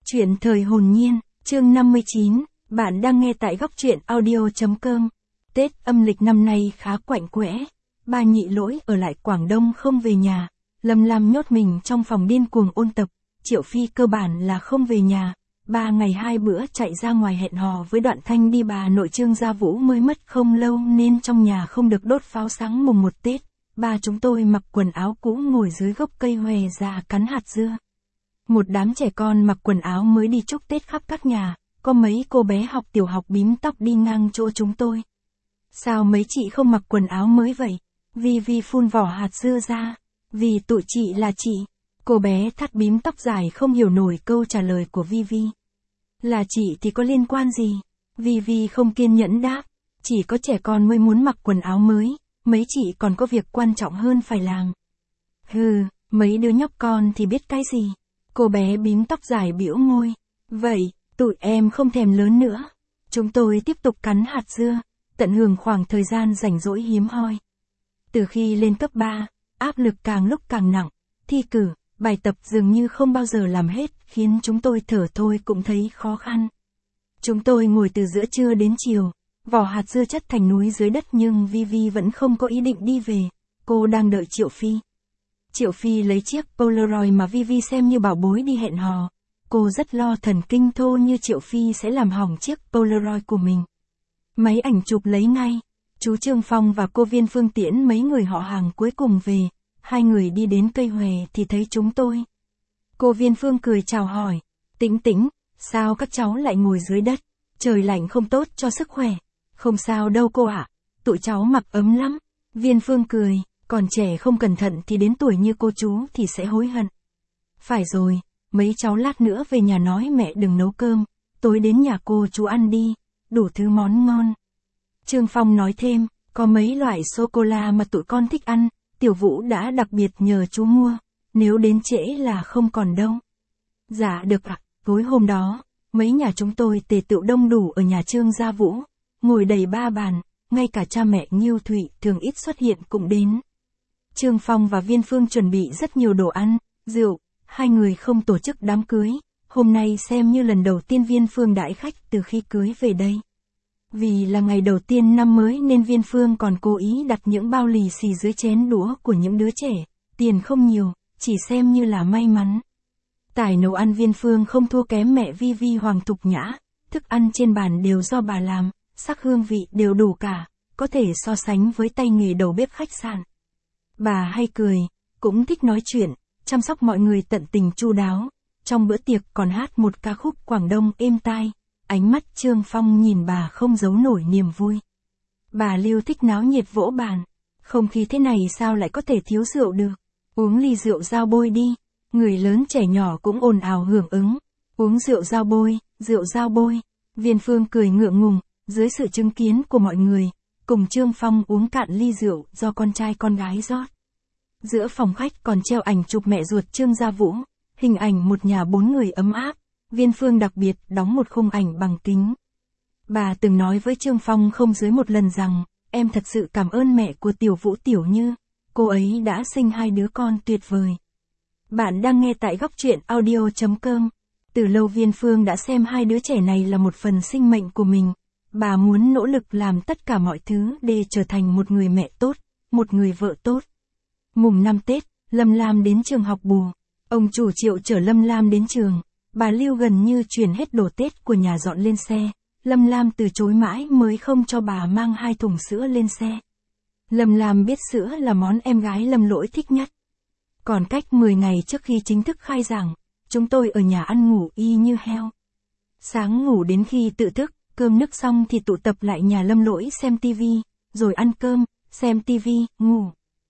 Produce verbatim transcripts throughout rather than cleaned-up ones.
Chuyện thời hồn nhiên, chương năm mươi chín, bạn đang nghe tại góc truyện audio chấm com. Tết âm lịch năm nay khá quạnh quẽ. Ba Nhị Lỗi ở lại Quảng Đông không về nhà. Lâm Lam nhốt mình trong phòng điên cuồng ôn tập. Triệu Phi cơ bản là không về nhà. Ba ngày hai bữa chạy ra ngoài hẹn hò với Đoạn Thanh đi bà nội Trương Gia Vũ mới mất không lâu nên trong nhà không được đốt pháo sáng mùng một Tết. Ba chúng tôi mặc quần áo cũ ngồi dưới gốc cây hòe già cắn hạt dưa. Một đám trẻ con mặc quần áo mới đi chúc Tết khắp các nhà, có mấy cô bé học tiểu học bím tóc đi ngang chỗ chúng tôi. Sao mấy chị không mặc quần áo mới vậy? Vi Vi phun vỏ hạt dưa ra. Vì tụi chị là chị. Cô bé thắt bím tóc dài không hiểu nổi câu trả lời của Vi Vi. Là chị thì có liên quan gì? Vi Vi không kiên nhẫn đáp. Chỉ có trẻ con mới muốn mặc quần áo mới, mấy chị còn có việc quan trọng hơn phải làm. Hừ, mấy đứa nhóc con thì biết cái gì? Cô bé bím tóc dài bĩu môi. Vậy, tụi em không thèm lớn nữa. Chúng tôi tiếp tục cắn hạt dưa, tận hưởng khoảng thời gian rảnh rỗi hiếm hoi. Từ khi lên cấp ba, áp lực càng lúc càng nặng, thi cử, bài tập dường như không bao giờ làm hết, khiến chúng tôi thở thôi cũng thấy khó khăn. Chúng tôi ngồi từ giữa trưa đến chiều, vỏ hạt dưa chất thành núi dưới đất nhưng Vi Vi vẫn không có ý định đi về, cô đang đợi Triệu Phi. Triệu Phi lấy chiếc Polaroid mà Vi Vi xem như bảo bối đi hẹn hò. Cô rất lo thần kinh thô như Triệu Phi sẽ làm hỏng chiếc Polaroid của mình. Máy ảnh chụp lấy ngay. Chú Trương Phong và cô Viên Phương tiễn mấy người họ hàng cuối cùng về. Hai người đi đến cây hòe thì thấy chúng tôi. Cô Viên Phương cười chào hỏi. Tĩnh Tĩnh, sao các cháu lại ngồi dưới đất? Trời lạnh không tốt cho sức khỏe. Không sao đâu cô ạ. Tụi cháu mặc ấm lắm. Viên Phương cười. Còn trẻ không cẩn thận thì đến tuổi như cô chú thì sẽ hối hận. Phải rồi, mấy cháu lát nữa về nhà nói mẹ đừng nấu cơm, tối đến nhà cô chú ăn đi, đủ thứ món ngon. Trương Phong nói thêm, có mấy loại sô-cô-la mà tụi con thích ăn, Tiểu Vũ đã đặc biệt nhờ chú mua, nếu đến trễ là không còn đâu. Dạ được ạ, tối hôm đó, mấy nhà chúng tôi tề tựu đông đủ ở nhà Trương Gia Vũ, ngồi đầy ba bàn, ngay cả cha mẹ Nhiêu Thụy thường ít xuất hiện cũng đến. Trương Phong và Viên Phương chuẩn bị rất nhiều đồ ăn, rượu, hai người không tổ chức đám cưới, hôm nay xem như lần đầu tiên Viên Phương đãi khách từ khi cưới về đây. Vì là ngày đầu tiên năm mới nên Viên Phương còn cố ý đặt những bao lì xì dưới chén đũa của những đứa trẻ, tiền không nhiều, chỉ xem như là may mắn. Tài nấu ăn Viên Phương không thua kém mẹ Vi Vi Hoàng Thục Nhã, thức ăn trên bàn đều do bà làm, sắc hương vị đều đủ cả, có thể so sánh với tay nghề đầu bếp khách sạn. Bà hay cười, cũng thích nói chuyện, chăm sóc mọi người tận tình chu đáo. Trong bữa tiệc còn hát một ca khúc Quảng Đông êm tai, ánh mắt Trương Phong nhìn bà không giấu nổi niềm vui. Bà Lưu thích náo nhiệt vỗ bàn, không khí thế này sao lại có thể thiếu rượu được, uống ly rượu dao bôi đi, người lớn trẻ nhỏ cũng ồn ào hưởng ứng, uống rượu dao bôi, rượu dao bôi. Viên Phương cười ngượng ngùng, dưới sự chứng kiến của mọi người, cùng Trương Phong uống cạn ly rượu do con trai con gái rót. Giữa phòng khách còn treo ảnh chụp mẹ ruột Trương Gia Vũ, hình ảnh một nhà bốn người ấm áp, Viên Phương đặc biệt đóng một khung ảnh bằng kính. Bà từng nói với Trương Phong không dưới một lần rằng, em thật sự cảm ơn mẹ của Tiểu Vũ Tiểu Như, cô ấy đã sinh hai đứa con tuyệt vời. Bạn đang nghe tại góc truyện audio chấm com. Từ lâu Viên Phương đã xem hai đứa trẻ này là một phần sinh mệnh của mình. Bà muốn nỗ lực làm tất cả mọi thứ để trở thành một người mẹ tốt, một người vợ tốt. Mùng năm Tết, Lâm Lam đến trường học bù. Ông chủ Triệu chở Lâm Lam đến trường. Bà Lưu gần như chuyển hết đồ Tết của nhà dọn lên xe. Lâm Lam từ chối mãi mới không cho bà mang hai thùng sữa lên xe. Lâm Lam biết sữa là món em gái Lâm Lỗi thích nhất. Còn cách mười ngày trước khi chính thức khai giảng, chúng tôi ở nhà ăn ngủ y như heo. Sáng ngủ đến khi tự thức, cơm nước xong thì tụ tập lại nhà Lâm Lỗi xem tivi, rồi ăn cơm, xem tivi, ngủ.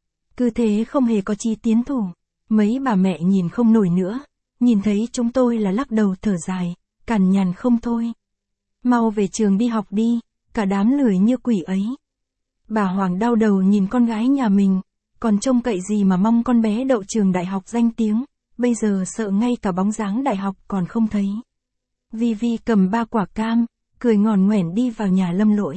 Cứ thế không hề có chi tiến thủ. Mấy bà mẹ nhìn không nổi nữa, nhìn thấy chúng tôi là lắc đầu thở dài, cằn nhằn không thôi. Mau về trường đi học đi, cả đám lười như quỷ ấy. Bà Hoàng đau đầu nhìn con gái nhà mình, còn trông cậy gì mà mong con bé đậu trường đại học danh tiếng, bây giờ sợ ngay cả bóng dáng đại học còn không thấy. Vi Vi cầm ba quả cam, cười ngòn ngoẻn đi vào nhà Lâm Lỗi.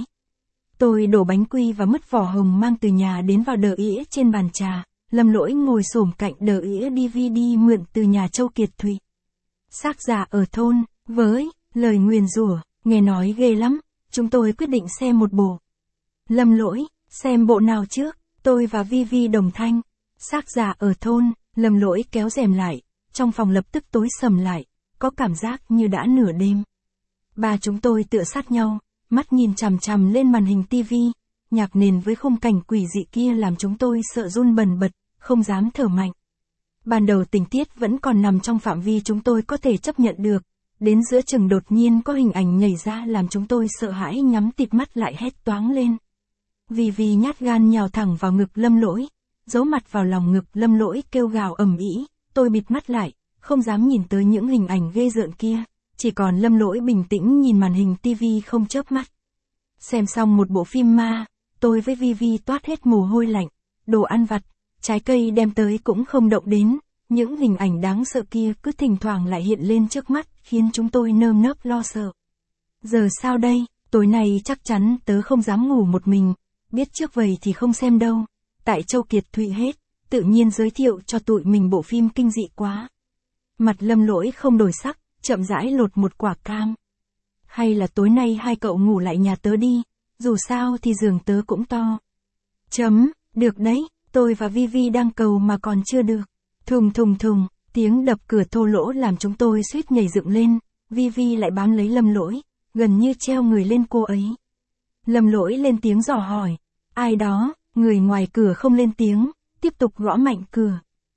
Tôi đổ bánh quy và mứt vỏ hồng mang từ nhà đến vào đờ ĩa trên bàn trà. Lâm Lỗi ngồi xổm cạnh đờ ĩa đê vê đê mượn từ nhà Châu Kiệt Thụy. Xác già ở thôn, với lời nguyền rủa, nghe nói ghê lắm, chúng tôi quyết định xem một bộ. Lâm Lỗi, xem bộ nào trước, tôi và Vi Vi đồng thanh. Xác già ở thôn, Lâm Lỗi kéo rèm lại, trong phòng lập tức tối sầm lại, có cảm giác như đã nửa đêm. Ba chúng tôi tựa sát nhau, mắt nhìn chằm chằm lên màn hình tivi, nhạc nền với khung cảnh quỷ dị kia làm chúng tôi sợ run bần bật, không dám thở mạnh. Ban đầu tình tiết vẫn còn nằm trong phạm vi chúng tôi có thể chấp nhận được, đến giữa chừng đột nhiên có hình ảnh nhảy ra làm chúng tôi sợ hãi nhắm tịt mắt lại hét toáng lên. Vi Vi nhát gan nhào thẳng vào ngực Lâm Lỗi, giấu mặt vào lòng ngực Lâm Lỗi kêu gào ầm ĩ, tôi bịt mắt lại, không dám nhìn tới những hình ảnh ghê rợn kia, chỉ còn Lâm Lỗi bình tĩnh nhìn màn hình tivi không chớp mắt. Xem xong một bộ phim ma, tôi với Vi Vi toát hết mồ hôi lạnh, đồ ăn vặt, trái cây đem tới cũng không động đến, những hình ảnh đáng sợ kia cứ thỉnh thoảng lại hiện lên trước mắt, khiến chúng tôi nơm nớp lo sợ. Giờ sao đây, tối nay chắc chắn tớ không dám ngủ một mình, biết trước vậy thì không xem đâu, tại Châu Kiệt Thụy hết, tự nhiên giới thiệu cho tụi mình bộ phim kinh dị quá. Mặt Lâm Lỗi không đổi sắc, chậm rãi lột một quả cam. Hay là tối nay hai cậu ngủ lại nhà tớ đi, dù sao thì giường tớ cũng to. Chấm, được đấy, tôi và Vi Vi đang cầu mà còn chưa được. Thùng thùng thùng, tiếng đập cửa thô lỗ làm chúng tôi suýt nhảy dựng lên, Vi Vi lại bám lấy Lâm Lỗi, gần như treo người lên cô ấy. Lâm Lỗi lên tiếng dò hỏi, ai đó, người ngoài cửa không lên tiếng, tiếp tục gõ mạnh cửa.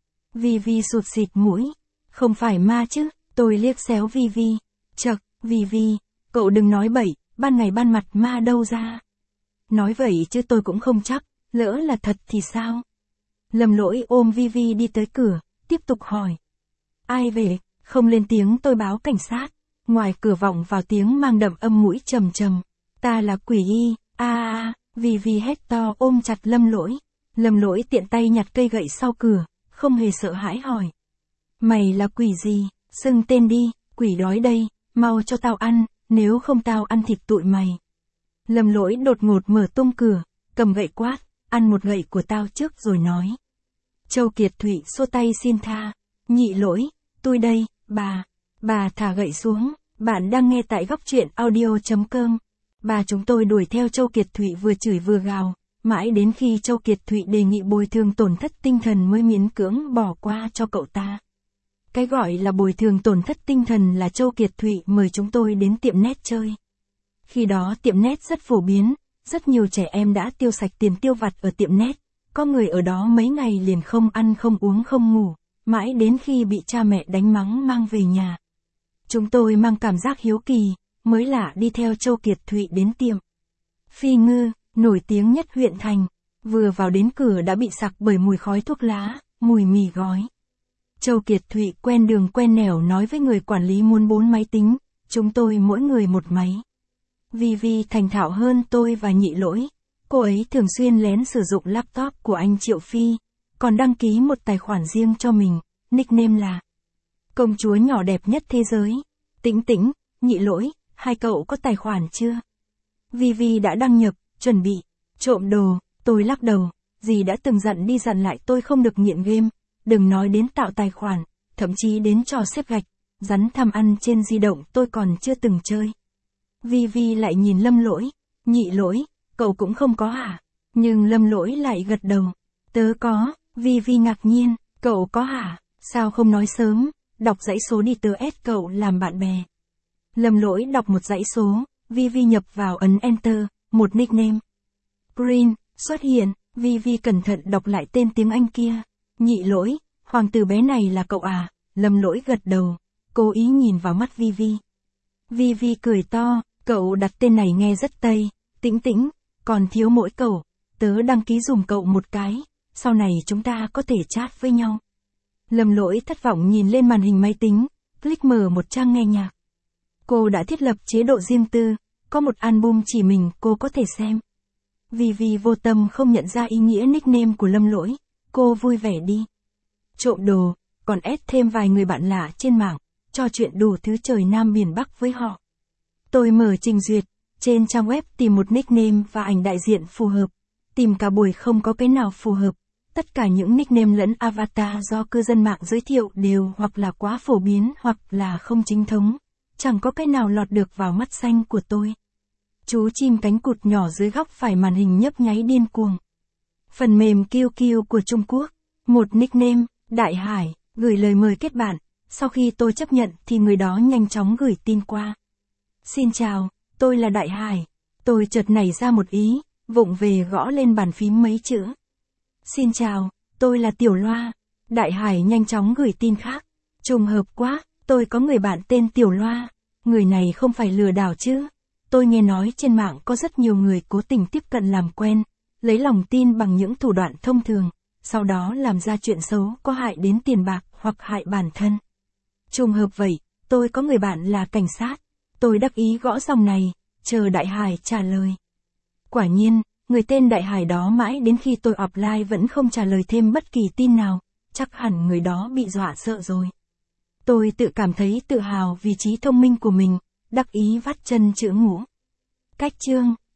Vi Vi sụt xịt mũi, không phải ma chứ, tôi liếc xéo Vi Vi, chậc, Vi Vi, cậu đừng nói bậy, ban ngày ban mặt ma đâu ra. Nói vậy chứ tôi cũng không chắc, lỡ là thật thì sao? Lâm Lỗi ôm Vi Vi đi tới cửa, tiếp tục hỏi. Ai về, không lên tiếng tôi báo cảnh sát. Ngoài cửa vọng vào tiếng mang đậm âm mũi trầm trầm. Ta là quỷ y, a a a, Vi Vi hét to ôm chặt Lâm Lỗi. Lâm Lỗi tiện tay nhặt cây gậy sau cửa, không hề sợ hãi hỏi. Mày là quỷ gì, xưng tên đi, quỷ đói đây, mau cho tao ăn, nếu không tao ăn thịt tụi mày. Lâm Lỗi đột ngột mở tung cửa, cầm gậy quát, ăn một gậy của tao trước rồi nói. Châu Kiệt Thụy xô tay xin tha, Nhị Lỗi, tôi đây, bà, bà thả gậy xuống, bạn đang nghe tại góc truyện audio chấm com. Bà chúng tôi đuổi theo Châu Kiệt Thụy vừa chửi vừa gào, mãi đến khi Châu Kiệt Thụy đề nghị bồi thường tổn thất tinh thần mới miễn cưỡng bỏ qua cho cậu ta. Cái gọi là bồi thường tổn thất tinh thần là Châu Kiệt Thụy mời chúng tôi đến tiệm net chơi. Khi đó tiệm net rất phổ biến, rất nhiều trẻ em đã tiêu sạch tiền tiêu vặt ở tiệm net, có người ở đó mấy ngày liền không ăn không uống không ngủ, mãi đến khi bị cha mẹ đánh mắng mang về nhà. Chúng tôi mang cảm giác hiếu kỳ, mới lạ đi theo Châu Kiệt Thụy đến tiệm Phi Ngư, nổi tiếng nhất huyện thành, vừa vào đến cửa đã bị sặc bởi mùi khói thuốc lá, mùi mì gói. Châu Kiệt Thụy quen đường quen nẻo nói với người quản lý muốn bốn máy tính, chúng tôi mỗi người một máy. Vi Vi thành thạo hơn tôi và Nhị Lỗi, cô ấy thường xuyên lén sử dụng laptop của anh Triệu Phi, còn đăng ký một tài khoản riêng cho mình, nickname là Công chúa nhỏ đẹp nhất thế giới. Tĩnh Tĩnh, Nhị Lỗi, hai cậu có tài khoản chưa? Vi Vi đã đăng nhập, chuẩn bị trộm đồ, tôi lắc đầu, dì đã từng dặn đi dặn lại tôi không được nghiện game, đừng nói đến tạo tài khoản, thậm chí đến trò xếp gạch, rắn tham ăn trên di động tôi còn chưa từng chơi. Vi Vi lại nhìn Lâm Lỗi, Nhị Lỗi, cậu cũng không có hả? Nhưng Lâm Lỗi lại gật đầu, tớ có. Vi Vi ngạc nhiên, cậu có hả? Sao không nói sớm, đọc dãy số đi tớ add cậu làm bạn bè. Lâm Lỗi đọc một dãy số, Vi Vi nhập vào ấn Enter, một nickname Green xuất hiện, Vi Vi cẩn thận đọc lại tên tiếng Anh kia. Nhị Lỗi, hoàng tử bé này là cậu à? Lâm Lỗi gật đầu, cố ý nhìn vào mắt Vi Vi. Vi Vi cười to, cậu đặt tên này nghe rất Tây, Tĩnh Tĩnh, còn thiếu mỗi cậu, tớ đăng ký dùm cậu một cái, sau này chúng ta có thể chat với nhau. Lâm Lỗi thất vọng nhìn lên màn hình máy tính, click mở một trang nghe nhạc. Cô đã thiết lập chế độ riêng tư, có một album chỉ mình cô có thể xem. Vi Vi vô tâm không nhận ra ý nghĩa nickname của Lâm Lỗi, cô vui vẻ đi trộm đồ, còn add thêm vài người bạn lạ trên mạng, trò chuyện đủ thứ trời Nam biển Bắc với họ. Tôi mở trình duyệt, trên trang web tìm một nickname và ảnh đại diện phù hợp, tìm cả buổi không có cái nào phù hợp, Tất cả những nickname lẫn avatar do cư dân mạng giới thiệu đều hoặc là quá phổ biến hoặc là không chính thống. Chẳng có cái nào lọt được vào mắt xanh của tôi. Chú chim cánh cụt nhỏ dưới góc phải màn hình nhấp nháy điên cuồng. Phần mềm Q Q của Trung Quốc. Một nickname, Đại Hải, gửi lời mời kết bạn. Sau khi tôi chấp nhận thì người đó nhanh chóng gửi tin qua. Xin chào, tôi là Đại Hải. Tôi chợt nảy ra một ý, vụng về gõ lên bàn phím mấy chữ. Xin chào, tôi là Tiểu Loa. Đại Hải nhanh chóng gửi tin khác. Trùng hợp quá, tôi có người bạn tên Tiểu Loa. Người này không phải lừa đảo chứ. Tôi nghe nói trên mạng có rất nhiều người cố tình tiếp cận làm quen, lấy lòng tin bằng những thủ đoạn thông thường, sau đó làm ra chuyện xấu có hại đến tiền bạc hoặc hại bản thân. Trùng hợp vậy, tôi có người bạn là cảnh sát. Tôi đắc ý gõ dòng này, chờ Đại Hải trả lời. Quả nhiên, người tên Đại Hải đó mãi đến khi tôi offline vẫn không trả lời thêm bất kỳ tin nào, chắc hẳn người đó bị dọa sợ rồi. Tôi tự cảm thấy tự hào vì trí thông minh của mình, đắc ý vắt chân chữ ngũ. Cách chương